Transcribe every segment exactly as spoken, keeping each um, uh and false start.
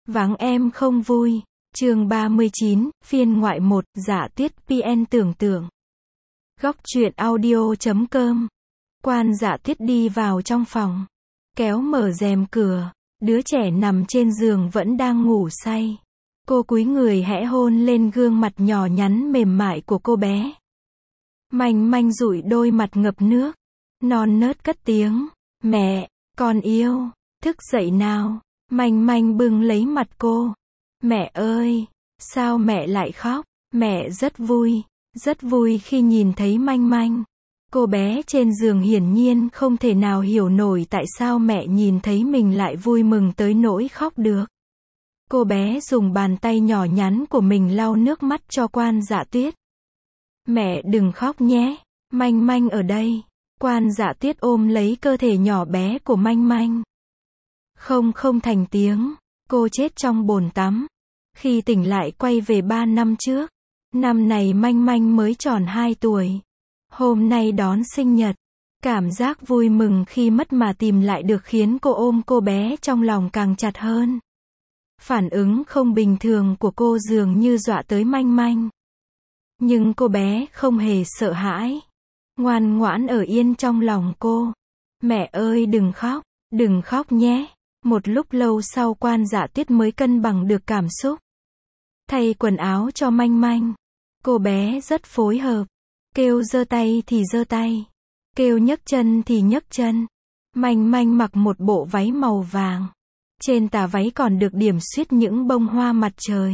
Vắng em không vui. Chương ba mươi chín, phiên ngoại một, Dạ Tuyết pê en tưởng tượng. Góc truyện audio chấm com. Quan Dạ Tuyết đi vào trong phòng, kéo mở rèm cửa, đứa trẻ nằm trên giường vẫn đang ngủ say. Cô cúi người khẽ hôn lên gương mặt nhỏ nhắn mềm mại của cô bé. Manh Manh dụi đôi mặt ngập nước, non nớt cất tiếng, "Mẹ, con yêu, thức dậy nào." Manh Manh bưng lấy mặt cô. "Mẹ ơi, sao mẹ lại khóc?" Mẹ rất vui, rất vui khi nhìn thấy Manh Manh. Cô bé trên giường hiển nhiên không thể nào hiểu nổi tại sao mẹ nhìn thấy mình lại vui mừng tới nỗi khóc được. Cô bé dùng bàn tay nhỏ nhắn của mình lau nước mắt cho Quan Dạ Tuyết. "Mẹ đừng khóc nhé, Manh Manh ở đây." Quan Dạ Tuyết ôm lấy cơ thể nhỏ bé của Manh Manh. Không không thành tiếng, cô chết trong bồn tắm. Khi tỉnh lại quay về ba năm trước. Năm này Manh Manh mới tròn hai tuổi. Hôm nay đón sinh nhật. Cảm giác vui mừng khi mất mà tìm lại được khiến cô ôm cô bé trong lòng càng chặt hơn. Phản ứng không bình thường của cô dường như dọa tới Manh Manh. Nhưng cô bé không hề sợ hãi. Ngoan ngoãn ở yên trong lòng cô. "Mẹ ơi đừng khóc, đừng khóc nhé." Một lúc lâu sau Quan Dạ Tuyết mới cân bằng được cảm xúc. Thay quần áo cho Manh Manh. Cô bé rất phối hợp. Kêu giơ tay thì giơ tay. Kêu nhấc chân thì nhấc chân. Manh Manh mặc một bộ váy màu vàng. Trên tà váy còn được điểm xuyết những bông hoa mặt trời.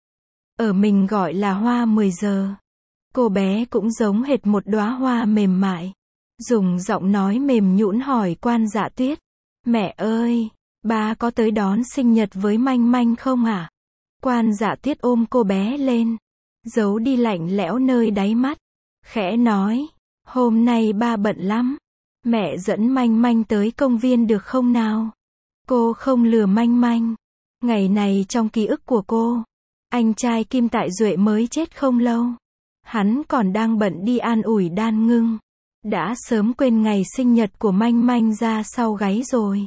Ở mình gọi là hoa mười giờ. Cô bé cũng giống hệt một đóa hoa mềm mại. Dùng giọng nói mềm nhũn hỏi Quan Dạ Tuyết. "Mẹ ơi, ba có tới đón sinh nhật với Manh Manh không ạ?" Quan Dạ Tuyết ôm cô bé lên, giấu đi lạnh lẽo nơi đáy mắt, khẽ nói, "Hôm nay ba bận lắm. Mẹ dẫn Manh Manh tới công viên được không nào?" Cô không lừa Manh Manh. Ngày này trong ký ức của cô, anh trai Kim Tại Duệ mới chết không lâu. Hắn còn đang bận đi an ủi Đan Ngưng. Đã sớm quên ngày sinh nhật của Manh Manh ra sau gáy rồi.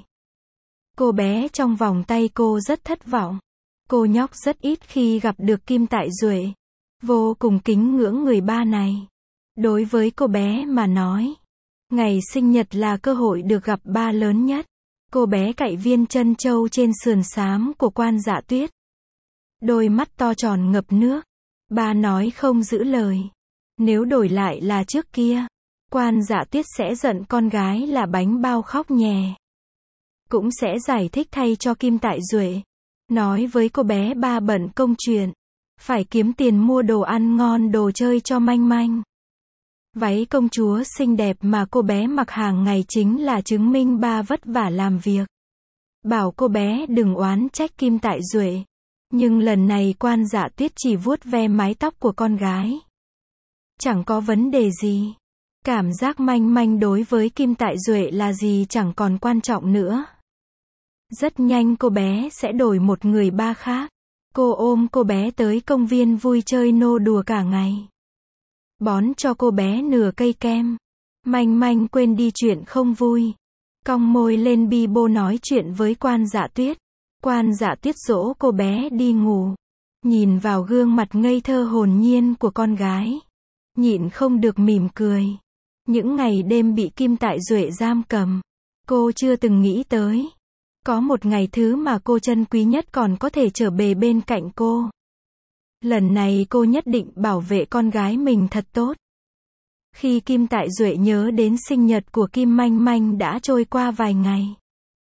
Cô bé trong vòng tay cô rất thất vọng. Cô nhóc rất ít khi gặp được Kim Tại Duệ. Vô cùng kính ngưỡng người ba này. Đối với cô bé mà nói, ngày sinh nhật là cơ hội được gặp ba lớn nhất. Cô bé cạy viên trân châu trên sườn xám của Quan Dạ Tuyết. Đôi mắt to tròn ngập nước. Ba nói không giữ lời. Nếu đổi lại là trước kia, Quan Dạ Tuyết sẽ giận con gái là bánh bao khóc nhè. Cũng sẽ giải thích thay cho Kim Tại Duệ. Nói với cô bé ba bận công chuyện. Phải kiếm tiền mua đồ ăn ngon đồ chơi cho Manh Manh. Váy công chúa xinh đẹp mà cô bé mặc hàng ngày chính là chứng minh ba vất vả làm việc. Bảo cô bé đừng oán trách Kim Tại Duệ. Nhưng lần này Quan Dạ Tuyết chỉ vuốt ve mái tóc của con gái. Chẳng có vấn đề gì. Cảm giác Manh Manh đối với Kim Tại Duệ là gì chẳng còn quan trọng nữa. Rất nhanh cô bé sẽ đổi một người ba khác. Cô ôm cô bé tới công viên vui chơi nô đùa cả ngày. Bón cho cô bé nửa cây kem. Manh Manh quên đi chuyện không vui. Cong môi lên bi bô nói chuyện với Quan Dạ Tuyết. Quan Dạ Tuyết dỗ cô bé đi ngủ. Nhìn vào gương mặt ngây thơ hồn nhiên của con gái. Nhịn không được mỉm cười. Những ngày đêm bị Kim Tại Duệ giam cầm. Cô chưa từng nghĩ tới. Có một ngày thứ mà cô trân quý nhất còn có thể trở về bên cạnh cô. Lần này cô nhất định bảo vệ con gái mình thật tốt. Khi Kim Tại Duệ nhớ đến sinh nhật của Kim Manh Manh đã trôi qua vài ngày.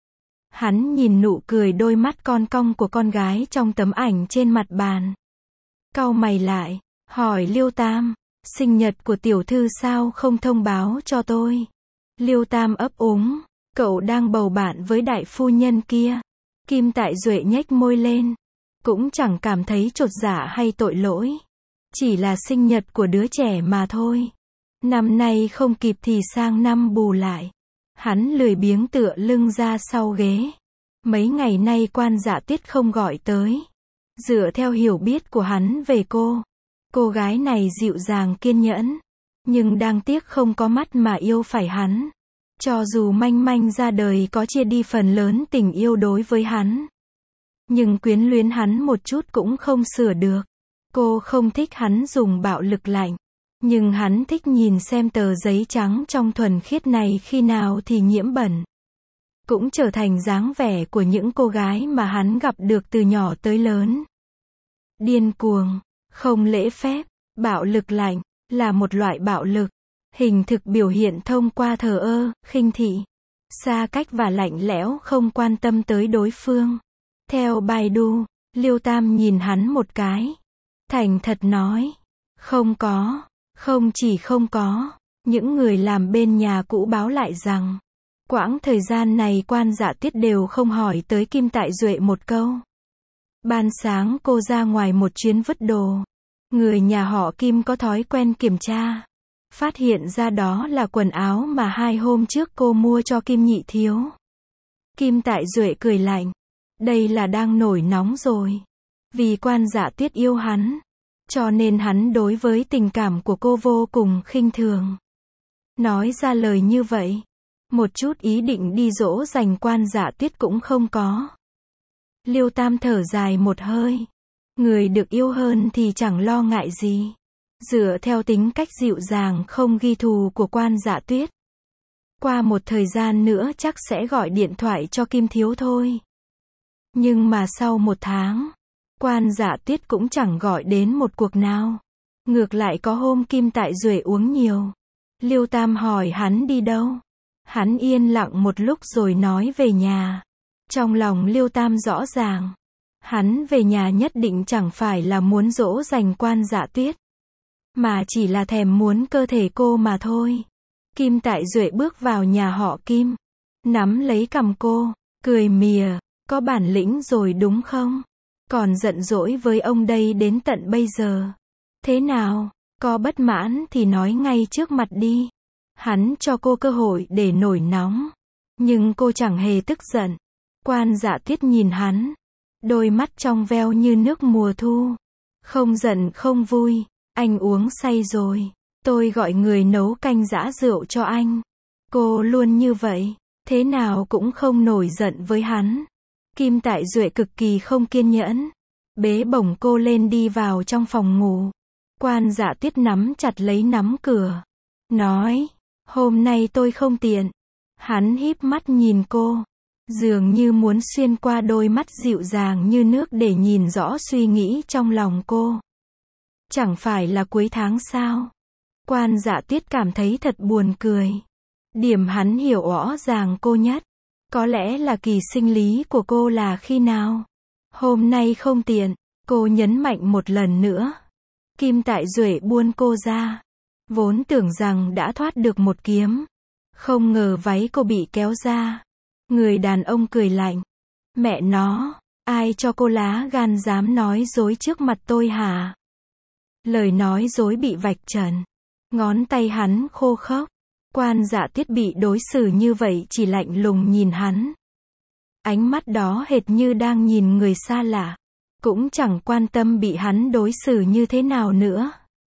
Hắn nhìn nụ cười đôi mắt con cong của con gái trong tấm ảnh trên mặt bàn. Cau mày lại, hỏi Liêu Tam, sinh nhật của tiểu thư sao không thông báo cho tôi? Liêu Tam ấp úng, cậu đang bầu bạn với đại phu nhân kia. Kim Tại Duệ nhếch môi lên. Cũng chẳng cảm thấy chột dạ hay tội lỗi. Chỉ là sinh nhật của đứa trẻ mà thôi. Năm nay không kịp thì sang năm bù lại. Hắn lười biếng tựa lưng ra sau ghế. Mấy ngày nay Quan Dạ Tuyết không gọi tới. Dựa theo hiểu biết của hắn về cô, cô gái này dịu dàng kiên nhẫn. Nhưng đáng tiếc không có mắt mà yêu phải hắn. Cho dù Manh Manh ra đời có chia đi phần lớn tình yêu đối với hắn. nhưng quyến luyến hắn một chút cũng không sửa được. Cô không thích hắn dùng bạo lực lạnh, nhưng hắn thích nhìn xem tờ giấy trắng trong thuần khiết này khi nào thì nhiễm bẩn. Cũng trở thành dáng vẻ của những cô gái mà hắn gặp được từ nhỏ tới lớn. Điên cuồng, không lễ phép, bạo lực lạnh, là một loại bạo lực. Hình thực biểu hiện thông qua thờ ơ, khinh thị, xa cách và lạnh lẽo không quan tâm tới đối phương. Theo Baidu, Liêu Tam nhìn hắn một cái. Thành thật nói. Không có. Không chỉ không có. Những người làm bên nhà cũ báo lại rằng, quãng thời gian này Quan Dạ Tuyết đều không hỏi tới Kim Tại Duệ một câu. Ban sáng cô ra ngoài một chuyến vứt đồ. Người nhà họ Kim có thói quen kiểm tra. Phát hiện ra đó là quần áo mà hai hôm trước cô mua cho Kim Nhị Thiếu. Kim Tại Duệ cười lạnh. Đây là đang nổi nóng rồi. Vì Quan Dạ Tuyết yêu hắn, cho nên hắn đối với tình cảm của cô vô cùng khinh thường. Nói ra lời như vậy, một chút ý định đi dỗ dành Quan Dạ Tuyết cũng không có. Liêu Tam thở dài một hơi. Người được yêu hơn thì chẳng lo ngại gì. Dựa theo tính cách dịu dàng không ghi thù của Quan Dạ Tuyết, qua một thời gian nữa chắc sẽ gọi điện thoại cho Kim Thiếu thôi. Nhưng mà sau một tháng, Quan Dạ Tuyết cũng chẳng gọi đến một cuộc nào. Ngược lại có hôm Kim Tại Duệ uống nhiều. Liêu Tam hỏi hắn đi đâu. Hắn yên lặng một lúc rồi nói về nhà. Trong lòng Liêu Tam rõ ràng, hắn về nhà nhất định chẳng phải là muốn dỗ dành Quan Dạ Tuyết, mà chỉ là thèm muốn cơ thể cô mà thôi. Kim Tại Duệ bước vào nhà họ Kim, nắm lấy cằm cô, cười mỉa, có bản lĩnh rồi đúng không? Còn giận dỗi với ông đây đến tận bây giờ. Thế nào, có bất mãn thì nói ngay trước mặt đi. Hắn cho cô cơ hội để nổi nóng, nhưng cô chẳng hề tức giận. Quan Dạ Tuyết nhìn hắn, đôi mắt trong veo như nước mùa thu. Không giận không vui, anh uống say rồi. Tôi gọi người nấu canh giã rượu cho anh. Cô luôn như vậy, thế nào cũng không nổi giận với hắn. Kim Tại Duệ cực kỳ không kiên nhẫn, bế bổng cô lên đi vào trong phòng ngủ. Quan Dạ Tuyết nắm chặt lấy nắm cửa, nói, hôm nay tôi không tiện. Hắn híp mắt nhìn cô, dường như muốn xuyên qua đôi mắt dịu dàng như nước để nhìn rõ suy nghĩ trong lòng cô. Chẳng phải là cuối tháng sao? Quan Dạ Tuyết cảm thấy thật buồn cười. Điểm hắn hiểu rõ ràng cô nhất, có lẽ là kỳ sinh lý của cô là khi nào? Hôm nay không tiện, cô nhấn mạnh một lần nữa. Kim Tại Duệ buông cô ra, vốn tưởng rằng đã thoát được một kiếm, không ngờ váy cô bị kéo ra. Người đàn ông cười lạnh. Mẹ nó, ai cho cô lá gan dám nói dối trước mặt tôi hả? Lời nói dối bị vạch trần, ngón tay hắn khô khốc. Quan Dạ Tuyết bị đối xử như vậy chỉ lạnh lùng nhìn hắn. Ánh mắt đó hệt như đang nhìn người xa lạ, cũng chẳng quan tâm bị hắn đối xử như thế nào nữa.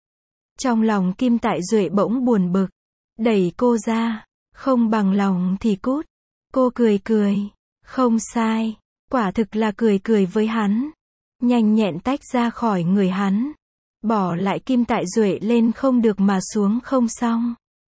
Trong lòng Kim Tại Duệ bỗng buồn bực, đẩy cô ra, không bằng lòng thì cút. Cô cười cười, không sai, quả thực là cười cười với hắn. Nhanh nhẹn tách ra khỏi người hắn, bỏ lại Kim Tại Duệ lên không được mà xuống không xong.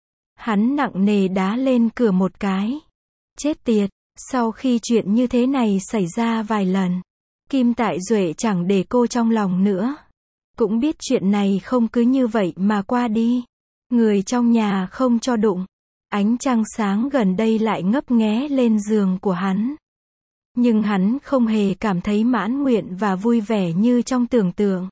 Hắn nặng nề đá lên cửa một cái. Chết tiệt, sau khi chuyện như thế này xảy ra vài lần, Kim Tại Duệ chẳng để cô trong lòng nữa. Cũng biết chuyện này không cứ như vậy mà qua đi. Người trong nhà không cho đụng. Ánh trăng sáng gần đây lại ngấp nghé lên giường của hắn. Nhưng hắn không hề cảm thấy mãn nguyện và vui vẻ như trong tưởng tượng.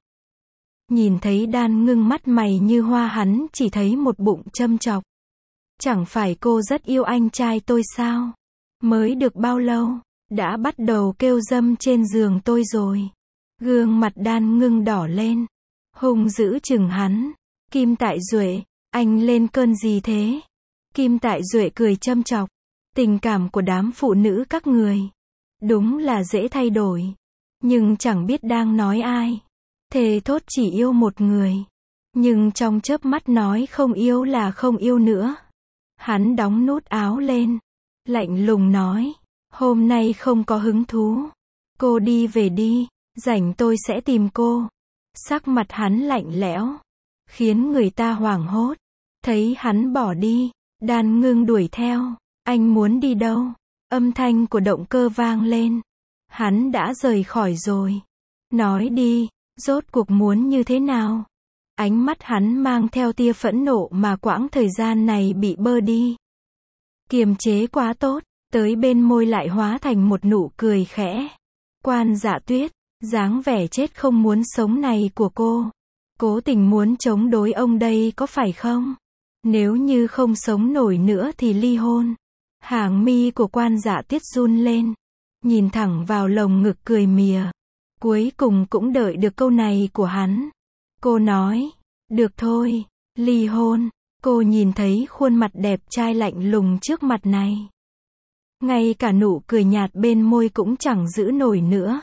Nhìn thấy Đan ngưng mắt mày như hoa, hắn chỉ thấy một bụng châm chọc. Chẳng phải cô rất yêu anh trai tôi sao? Mới được bao lâu, đã bắt đầu kêu dâm trên giường tôi rồi. Gương mặt Đan ngưng đỏ lên, hung dữ chừng hắn. Kim Tại Duệ, anh lên cơn gì thế? Kim Tại Duệ cười châm chọc. Tình cảm của đám phụ nữ các người, đúng là dễ thay đổi. Nhưng chẳng biết đang nói ai. Thề thốt chỉ yêu một người. Nhưng trong chớp mắt nói không yêu là không yêu nữa. Hắn đóng nút áo lên, lạnh lùng nói, hôm nay không có hứng thú. Cô đi về đi, rảnh tôi sẽ tìm cô. Sắc mặt hắn lạnh lẽo, khiến người ta hoảng hốt. Thấy hắn bỏ đi, Đan Ngưng đuổi theo. Anh muốn đi đâu? Âm thanh của động cơ vang lên. Hắn đã rời khỏi rồi. Nói đi, rốt cuộc muốn như thế nào? Ánh mắt hắn mang theo tia phẫn nộ mà quãng thời gian này bị bơ đi. Kiềm chế quá tốt, tới bên môi lại hóa thành một nụ cười khẽ. Quan Dạ Tuyết, dáng vẻ chết không muốn sống này của cô, cố tình muốn chống đối ông đây có phải không? Nếu như không sống nổi nữa thì ly hôn. Hàng mi của Quan Dạ Tuyết run lên, nhìn thẳng vào lồng ngực cười mỉa. Cuối cùng cũng đợi được câu này của hắn. Cô nói, được thôi, ly hôn. Cô nhìn thấy khuôn mặt đẹp trai lạnh lùng trước mặt này. Ngay cả nụ cười nhạt bên môi cũng chẳng giữ nổi nữa.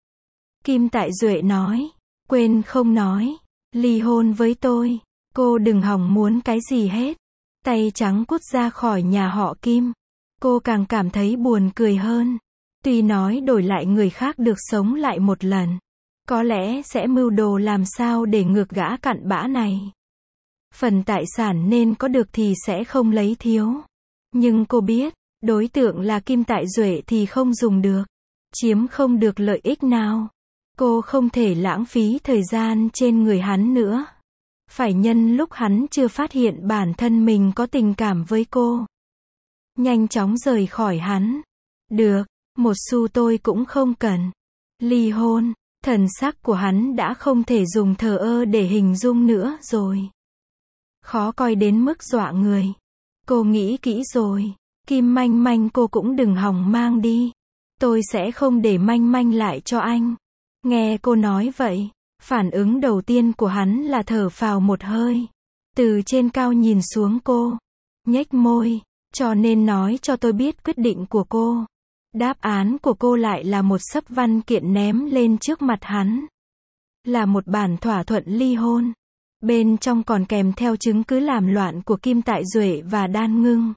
Kim Tại Duệ nói, quên không nói, ly hôn với tôi. Cô đừng hòng muốn cái gì hết. Tay trắng cút ra khỏi nhà họ Kim. Cô càng cảm thấy buồn cười hơn. Tuy nói đổi lại người khác được sống lại một lần, có lẽ sẽ mưu đồ làm sao để ngược gã cặn bã này. Phần tài sản nên có được thì sẽ không lấy thiếu. Nhưng cô biết, đối tượng là Kim Tại Duệ thì không dùng được. Chiếm không được lợi ích nào. Cô không thể lãng phí thời gian trên người hắn nữa. Phải nhân lúc hắn chưa phát hiện bản thân mình có tình cảm với cô. Nhanh chóng rời khỏi hắn. Được, một xu tôi cũng không cần. Ly hôn, thần sắc của hắn đã không thể dùng thờ ơ để hình dung nữa rồi. Khó coi đến mức dọa người. Cô nghĩ kỹ rồi, Kim Manh Manh cô cũng đừng hòng mang đi. Tôi sẽ không để Manh Manh lại cho anh. Nghe cô nói vậy, phản ứng đầu tiên của hắn là thở phào một hơi. Từ trên cao nhìn xuống cô, nhếch môi, cho nên nói cho tôi biết quyết định của cô. Đáp án của cô lại là một xấp văn kiện ném lên trước mặt hắn. Là một bản thỏa thuận ly hôn. Bên trong còn kèm theo chứng cứ làm loạn của Kim Tại Duệ và Đan Ngưng.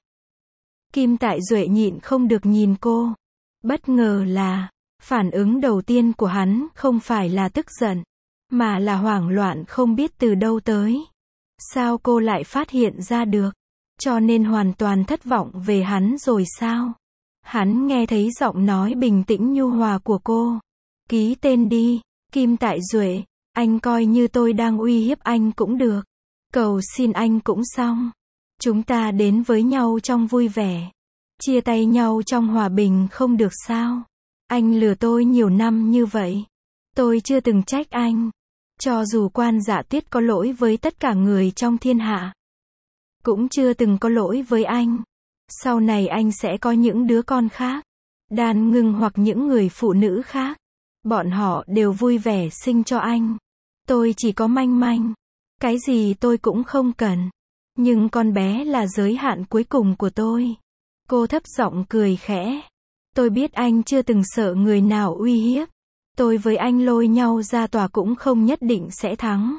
Kim Tại Duệ nhịn không được nhìn cô. Bất ngờ là, phản ứng đầu tiên của hắn không phải là tức giận, mà là hoảng loạn không biết từ đâu tới. Sao cô lại phát hiện ra được? Cho nên hoàn toàn thất vọng về hắn rồi sao? Hắn nghe thấy giọng nói bình tĩnh nhu hòa của cô. Ký tên đi, Kim Tại Duệ, anh coi như tôi đang uy hiếp anh cũng được. Cầu xin anh cũng xong. Chúng ta đến với nhau trong vui vẻ. Chia tay nhau trong hòa bình không được sao? Anh lừa tôi nhiều năm như vậy. Tôi chưa từng trách anh. Cho dù Quan Dạ Tuyết có lỗi với tất cả người trong thiên hạ, cũng chưa từng có lỗi với anh. Sau này anh sẽ có những đứa con khác, Đan Ngưng hoặc những người phụ nữ khác. Bọn họ đều vui vẻ sinh cho anh. Tôi chỉ có Manh Manh. Cái gì tôi cũng không cần. Nhưng con bé là giới hạn cuối cùng của tôi. Cô thấp giọng cười khẽ. Tôi biết anh chưa từng sợ người nào uy hiếp. Tôi với anh lôi nhau ra tòa cũng không nhất định sẽ thắng.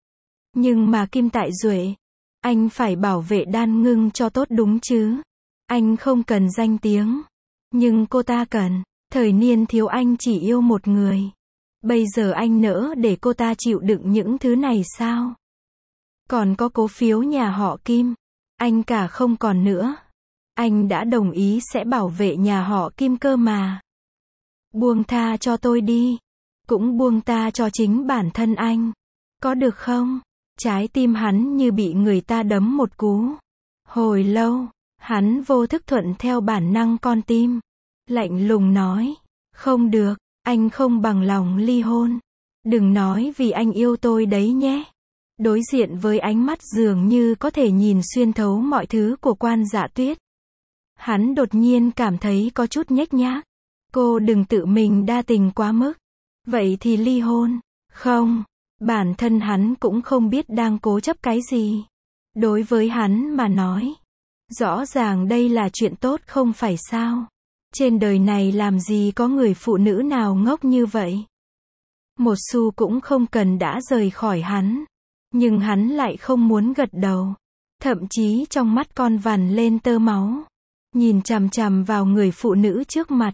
Nhưng mà Kim Tại Duệ, anh phải bảo vệ Đan Ngưng cho tốt đúng chứ. Anh không cần danh tiếng. Nhưng cô ta cần. Thời niên thiếu anh chỉ yêu một người. Bây giờ anh nỡ để cô ta chịu đựng những thứ này sao? Còn có cổ phiếu nhà họ Kim. Anh cả không còn nữa. Anh đã đồng ý sẽ bảo vệ nhà họ Kim cơ mà. Buông tha cho tôi đi. Cũng buông tha cho chính bản thân anh. Có được không? Trái tim hắn như bị người ta đấm một cú. Hồi lâu, hắn vô thức thuận theo bản năng con tim. Lạnh lùng nói. Không được, anh không bằng lòng ly hôn. Đừng nói vì anh yêu tôi đấy nhé. Đối diện với ánh mắt dường như có thể nhìn xuyên thấu mọi thứ của Quan Dạ Tuyết. Hắn đột nhiên cảm thấy có chút nhếch nhác. Cô đừng tự mình đa tình quá mức. Vậy thì ly hôn. Không, bản thân hắn cũng không biết đang cố chấp cái gì. Đối với hắn mà nói, rõ ràng đây là chuyện tốt không phải sao. Trên đời này làm gì có người phụ nữ nào ngốc như vậy. Một xu cũng không cần đã rời khỏi hắn. Nhưng hắn lại không muốn gật đầu. Thậm chí trong mắt con vằn lên tơ máu. Nhìn chằm chằm vào người phụ nữ trước mặt.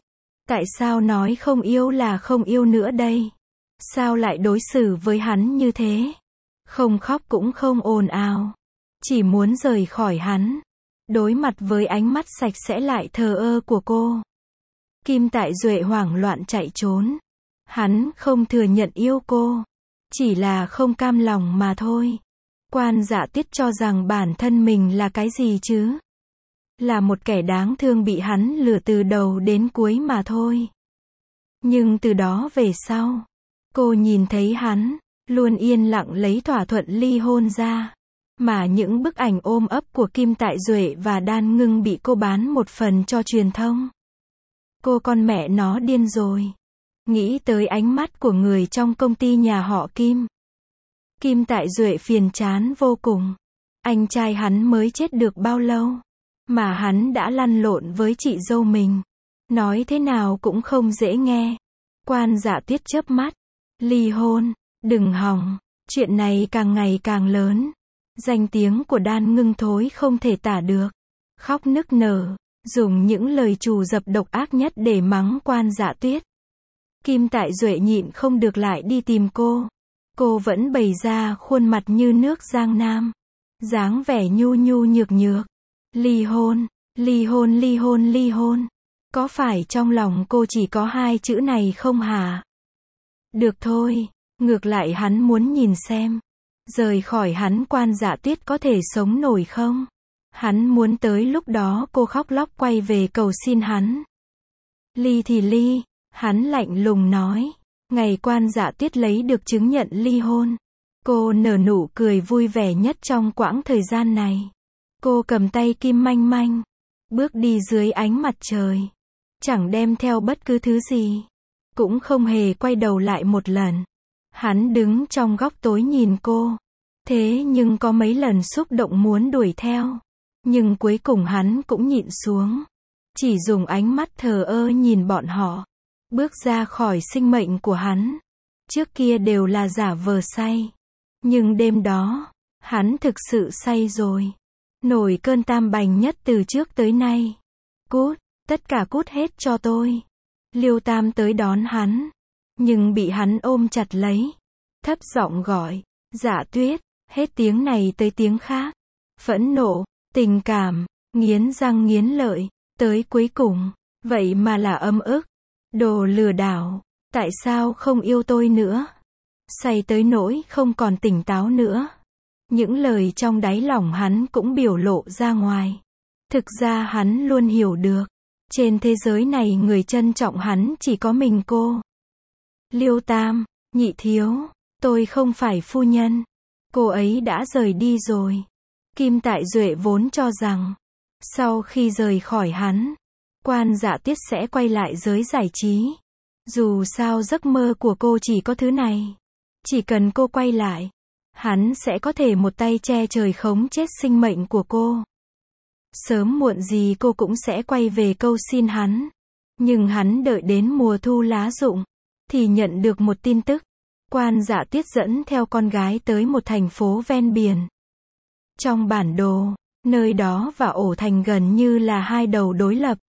Tại sao nói không yêu là không yêu nữa đây? Sao lại đối xử với hắn như thế? Không khóc cũng không ồn ào. Chỉ muốn rời khỏi hắn. Đối mặt với ánh mắt sạch sẽ lại thờ ơ của cô. Kim Tại Duệ hoảng loạn chạy trốn. Hắn không thừa nhận yêu cô. Chỉ là không cam lòng mà thôi. Quan Dạ Tiết cho rằng bản thân mình là cái gì chứ? Là một kẻ đáng thương bị hắn lừa từ đầu đến cuối mà thôi. Nhưng từ đó về sau, cô nhìn thấy hắn, luôn yên lặng lấy thỏa thuận ly hôn ra. Mà những bức ảnh ôm ấp của Kim Tại Duệ và Đan Ngưng bị cô bán một phần cho truyền thông. Cô con mẹ nó điên rồi. Nghĩ tới ánh mắt của người trong công ty nhà họ Kim. Kim Tại Duệ phiền chán vô cùng. Anh trai hắn mới chết được bao lâu? Mà hắn đã lăn lộn với chị dâu mình. Nói thế nào cũng không dễ nghe. Quan Dạ Tiết chớp mắt. Ly hôn, đừng hòng. Chuyện này càng ngày càng lớn. Danh tiếng của Đan Ngưng thối không thể tả được. Khóc nức nở. Dùng những lời trù dập độc ác nhất để mắng Quan Dạ Tiết. Kim Tại Duệ nhịn không được lại đi tìm cô. Cô vẫn bày ra khuôn mặt như nước Giang Nam. Dáng vẻ nhu nhu nhược nhược. Ly hôn, ly hôn ly hôn ly hôn. Có phải trong lòng cô chỉ có hai chữ này không hả? Được thôi, ngược lại hắn muốn nhìn xem. Rời khỏi hắn Quan Dạ Tiết có thể sống nổi không? Hắn muốn tới lúc đó cô khóc lóc quay về cầu xin hắn. Ly thì ly, hắn lạnh lùng nói. Ngày Quan Dạ Tiết lấy được chứng nhận ly hôn. Cô nở nụ cười vui vẻ nhất trong quãng thời gian này. Cô cầm tay Kim Manh Manh. Bước đi dưới ánh mặt trời. Chẳng đem theo bất cứ thứ gì. Cũng không hề quay đầu lại một lần. Hắn đứng trong góc tối nhìn cô. Thế nhưng có mấy lần xúc động muốn đuổi theo. Nhưng cuối cùng hắn cũng nhịn xuống. Chỉ dùng ánh mắt thờ ơ nhìn bọn họ. Bước ra khỏi sinh mệnh của hắn. Trước kia đều là giả vờ say. Nhưng đêm đó, hắn thực sự say rồi. Nổi cơn tam bành nhất từ trước tới nay. Cút, tất cả cút hết cho tôi. Liêu Tam tới đón hắn. Nhưng bị hắn ôm chặt lấy. Thấp giọng gọi. Dạ Tuyết, hết tiếng này tới tiếng khác. Phẫn nộ, tình cảm, nghiến răng nghiến lợi. Tới cuối cùng, vậy mà là âm ức. Đồ lừa đảo, tại sao không yêu tôi nữa? Say tới nỗi không còn tỉnh táo nữa. Những lời trong đáy lòng hắn cũng biểu lộ ra ngoài. Thực ra hắn luôn hiểu được. Trên thế giới này người trân trọng hắn chỉ có mình cô. Liêu Tam, nhị thiếu, tôi không phải phu nhân. Cô ấy đã rời đi rồi. Kim Tại Duệ vốn cho rằng, sau khi rời khỏi hắn, Quan Dạ Tiết sẽ quay lại giới giải trí. Dù sao giấc mơ của cô chỉ có thứ này. Chỉ cần cô quay lại, hắn sẽ có thể một tay che trời khống chết sinh mệnh của cô. Sớm muộn gì cô cũng sẽ quay về câu xin hắn. Nhưng hắn đợi đến mùa thu lá rụng, thì nhận được một tin tức. Quan Dạ Tiết dẫn theo con gái tới một thành phố ven biển. Trong bản đồ, nơi đó và ổ thành gần như là hai đầu đối lập.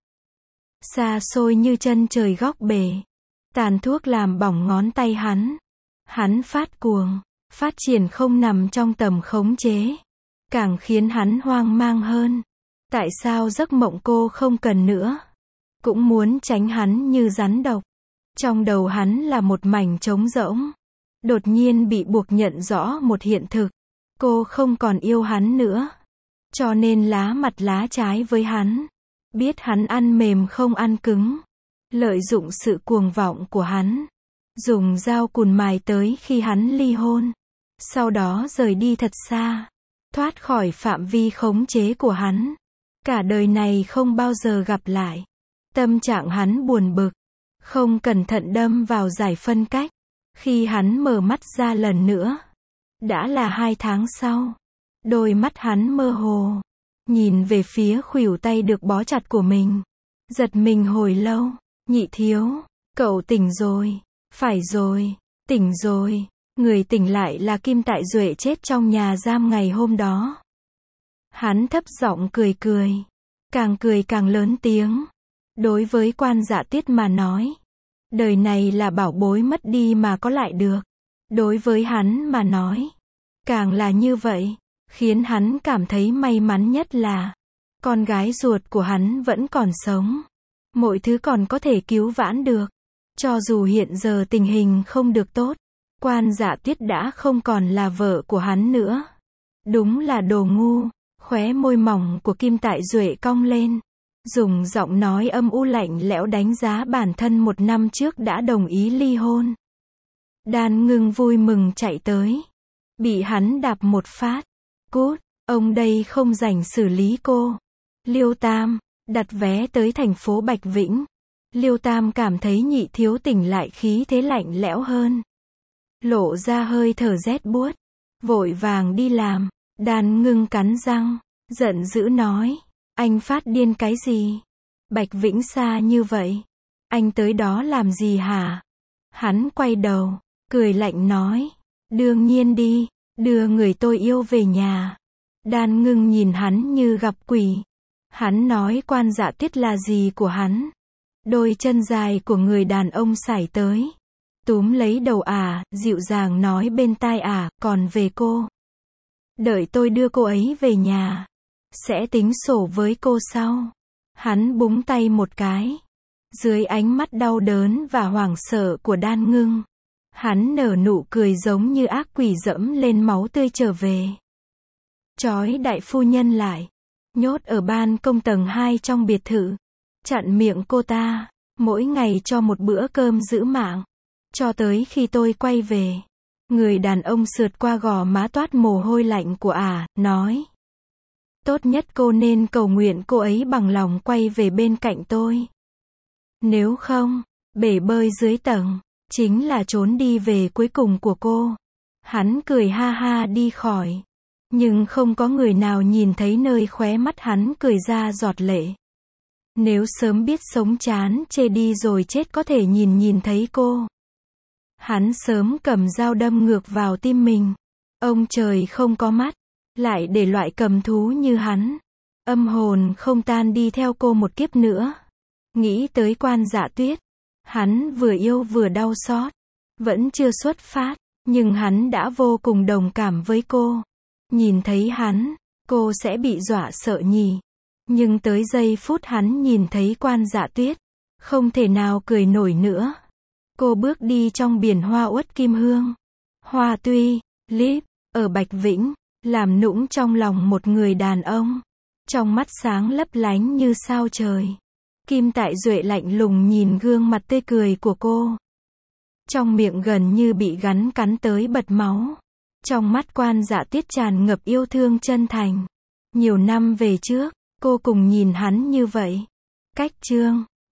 Xa xôi như chân trời góc bể. Tàn thuốc làm bỏng ngón tay hắn. Hắn phát cuồng, phát triển không nằm trong tầm khống chế. Càng khiến hắn hoang mang hơn. Tại sao giấc mộng cô không cần nữa? Cũng muốn tránh hắn như rắn độc. Trong đầu hắn là một mảnh trống rỗng. Đột nhiên bị buộc nhận rõ một hiện thực. Cô không còn yêu hắn nữa. Cho nên lá mặt lá trái với hắn. Biết hắn ăn mềm không ăn cứng. Lợi dụng sự cuồng vọng của hắn. Dùng dao cùn mài tới khi hắn ly hôn. Sau đó rời đi thật xa. Thoát khỏi phạm vi khống chế của hắn. Cả đời này không bao giờ gặp lại. Tâm trạng hắn buồn bực. Không cẩn thận đâm vào giải phân cách. Khi hắn mở mắt ra lần nữa. Đã là hai tháng sau. Đôi mắt hắn mơ hồ. Nhìn về phía khuỷu tay được bó chặt của mình. Giật mình hồi lâu. Nhị thiếu, cậu tỉnh rồi. Phải rồi, tỉnh rồi. Người tỉnh lại là Kim Tại Duệ chết trong nhà giam ngày hôm đó. Hắn thấp giọng cười cười. Càng cười càng lớn tiếng. Đối với Quan Dạ Tuyết mà nói, đời này là bảo bối mất đi mà có lại được. Đối với hắn mà nói, càng là như vậy, khiến hắn cảm thấy may mắn nhất là con gái ruột của hắn vẫn còn sống. Mọi thứ còn có thể cứu vãn được. Cho dù hiện giờ tình hình không được tốt, Quan Dạ Tuyết đã không còn là vợ của hắn nữa. Đúng là đồ ngu. Khóe môi mỏng của Kim Tại Duệ cong lên, dùng giọng nói âm u lạnh lẽo đánh giá bản thân một năm trước đã đồng ý ly hôn. Đan Ngưng vui mừng chạy tới, bị hắn đạp một phát. Cút, ông đây không rảnh xử lý cô. Liêu Tam, đặt vé tới thành phố Bạch Vĩnh. Liêu Tam cảm thấy Nhị thiếu tỉnh lại khí thế lạnh lẽo hơn, lộ ra hơi thở rét buốt, vội vàng đi làm. Đan Ngưng cắn răng, giận dữ nói, anh phát điên cái gì? Bạch Vĩnh xa như vậy, anh tới đó làm gì hả? Hắn quay đầu, cười lạnh nói, đương nhiên đi, đưa người tôi yêu về nhà. Đan Ngưng nhìn hắn như gặp quỷ. Hắn nói Quan Dạ Tuyết là gì của hắn? Đôi chân dài của người đàn ông sải tới, túm lấy đầu ả, dịu dàng nói bên tai ả, còn về cô. Đợi tôi đưa cô ấy về nhà, sẽ tính sổ với cô sau. Hắn búng tay một cái. Dưới ánh mắt đau đớn và hoảng sợ của Đan Ngưng, hắn nở nụ cười giống như ác quỷ dẫm lên máu tươi trở về. Trói đại phu nhân lại, nhốt ở ban công tầng hai trong biệt thự, chặn miệng cô ta, mỗi ngày cho một bữa cơm giữ mạng, cho tới khi tôi quay về. Người đàn ông sượt qua gò má toát mồ hôi lạnh của ả, nói, tốt nhất cô nên cầu nguyện cô ấy bằng lòng quay về bên cạnh tôi. Nếu không, bể bơi dưới tầng chính là trốn đi về cuối cùng của cô. Hắn cười ha ha đi khỏi, nhưng không có người nào nhìn thấy nơi khóe mắt hắn cười ra giọt lệ. Nếu sớm biết sống chán chê đi rồi chết có thể nhìn nhìn thấy cô, hắn sớm cầm dao đâm ngược vào tim mình. Ông trời không có mắt, lại để loại cầm thú như hắn, âm hồn không tan đi theo cô một kiếp nữa. Nghĩ tới Quan Dạ Tuyết, hắn vừa yêu vừa đau xót. Vẫn chưa xuất phát, nhưng hắn đã vô cùng đồng cảm với cô. Nhìn thấy hắn, cô sẽ bị dọa sợ nhỉ. Nhưng tới giây phút hắn nhìn thấy Quan Dạ Tuyết, không thể nào cười nổi nữa. Cô bước đi trong biển hoa uất kim hương. Hoa tuy, líp, ở Bạch Vĩnh, làm nũng trong lòng một người đàn ông. Trong mắt sáng lấp lánh như sao trời. Kim Tại Duệ lạnh lùng nhìn gương mặt tươi cười của cô. Trong miệng gần như bị gắn cắn tới bật máu. Trong mắt Quan Dạ Tuyết tràn ngập yêu thương chân thành. Nhiều năm về trước, cô cùng nhìn hắn như vậy. Cách chương